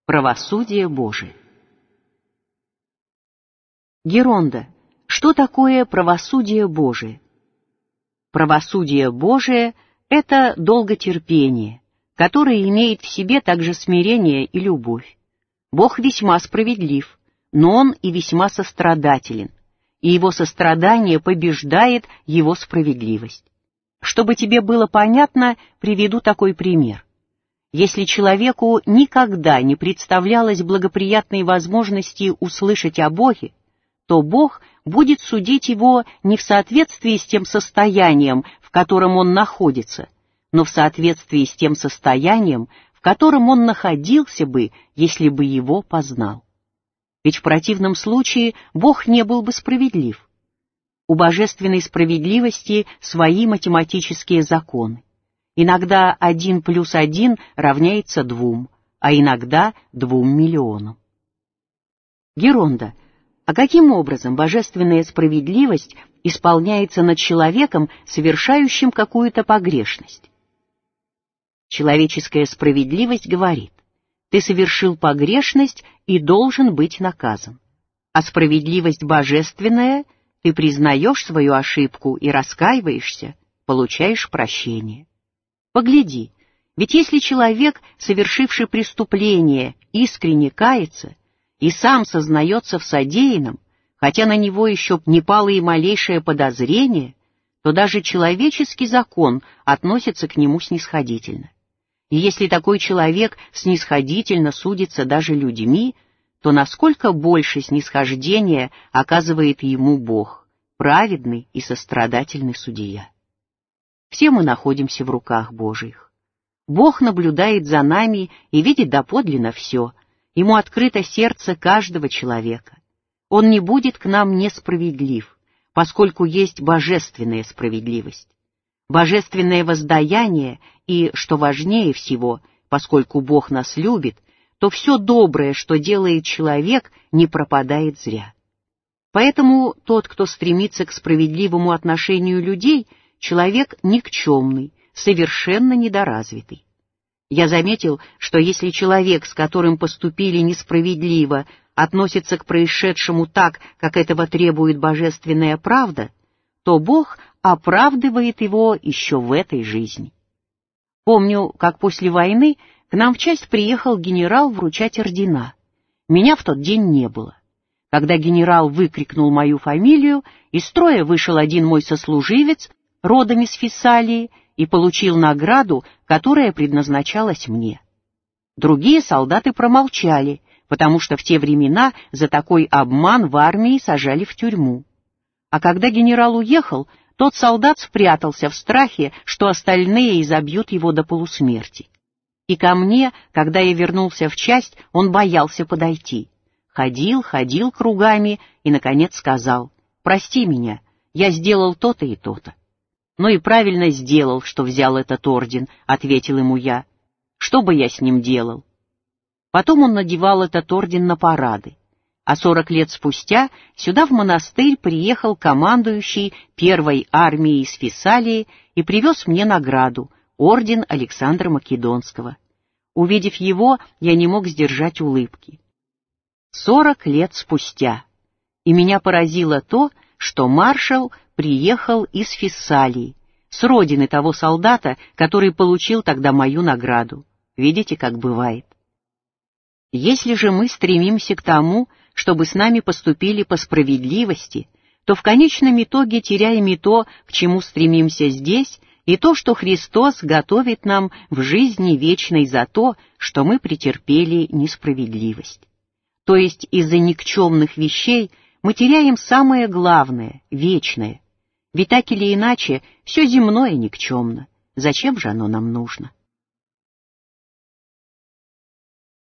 Правосудие Божие. Геронда. Что такое правосудие Божие? Правосудие Божие — это долготерпение, которое имеет в себе также смирение и любовь. Бог весьма справедлив, но Он и весьма сострадателен, и Его сострадание побеждает Его справедливость. Чтобы тебе было понятно, приведу такой пример. Если человеку никогда не представлялось благоприятной возможности услышать о Боге, то Бог будет судить его не в соответствии с тем состоянием, в котором он находится, но в соответствии с тем состоянием, в котором он находился бы, если бы его познал. Ведь в противном случае Бог не был бы справедлив. У божественной справедливости свои математические законы. Иногда 1 + 1 равняется 2, а иногда 2 миллионам. Геронда. А каким образом божественная справедливость исполняется над человеком, совершающим какую-то погрешность? Человеческая справедливость говорит: ты совершил погрешность и должен быть наказан. А справедливость божественная — ты признаешь свою ошибку и раскаиваешься, получаешь прощение. Погляди, ведь если человек, совершивший преступление, искренне кается и сам сознается в содеянном, хотя на него еще не пало и малейшее подозрение, то даже человеческий закон относится к нему снисходительно. И если такой человек снисходительно судится даже людьми, то насколько больше снисхождения оказывает ему Бог, праведный и сострадательный судья. Все мы находимся в руках Божьих. Бог наблюдает за нами и видит доподлинно все. Ему открыто сердце каждого человека. Он не будет к нам несправедлив, поскольку есть божественная справедливость. Божественное воздаяние и, что важнее всего, поскольку Бог нас любит, то все доброе, что делает человек, не пропадает зря. Поэтому тот, кто стремится к справедливому отношению людей, человек никчемный, совершенно недоразвитый. Я заметил, что если человек, с которым поступили несправедливо, относится к происшедшему так, как этого требует божественная правда, то Бог оправдывает его еще в этой жизни. Помню, как после войны к нам в часть приехал генерал вручать ордена. Меня в тот день не было. Когда генерал выкрикнул мою фамилию, из строя вышел один мой сослуживец, родом из Фессалии, и получил награду, которая предназначалась мне. Другие солдаты промолчали, потому что в те времена за такой обман в армии сажали в тюрьму. А когда генерал уехал, тот солдат спрятался в страхе, что остальные изобьют его до полусмерти. И ко мне, когда я вернулся в часть, он боялся подойти. Ходил кругами и, наконец, сказал: «Прости меня, я сделал то-то и то-то». «Ну и правильно сделал, что взял этот орден», — ответил ему я. «Что бы я с ним делал?» Потом он надевал этот орден на парады. А 40 лет спустя сюда в монастырь приехал командующий первой армией из Фессалии и привез мне награду — орден Александра Македонского. Увидев его, я не мог сдержать улыбки. 40 лет спустя. И меня поразило то, что маршал приехал из Фессалии, с родины того солдата, который получил тогда мою награду. Видите, как бывает. Если же мы стремимся к тому, чтобы с нами поступили по справедливости, то в конечном итоге теряем и то, к чему стремимся здесь, и то, что Христос готовит нам в жизни вечной за то, что мы претерпели несправедливость. То есть из-за никчемных вещей мы теряем самое главное, вечное. Ведь так или иначе, все земное никчемно. Зачем же оно нам нужно?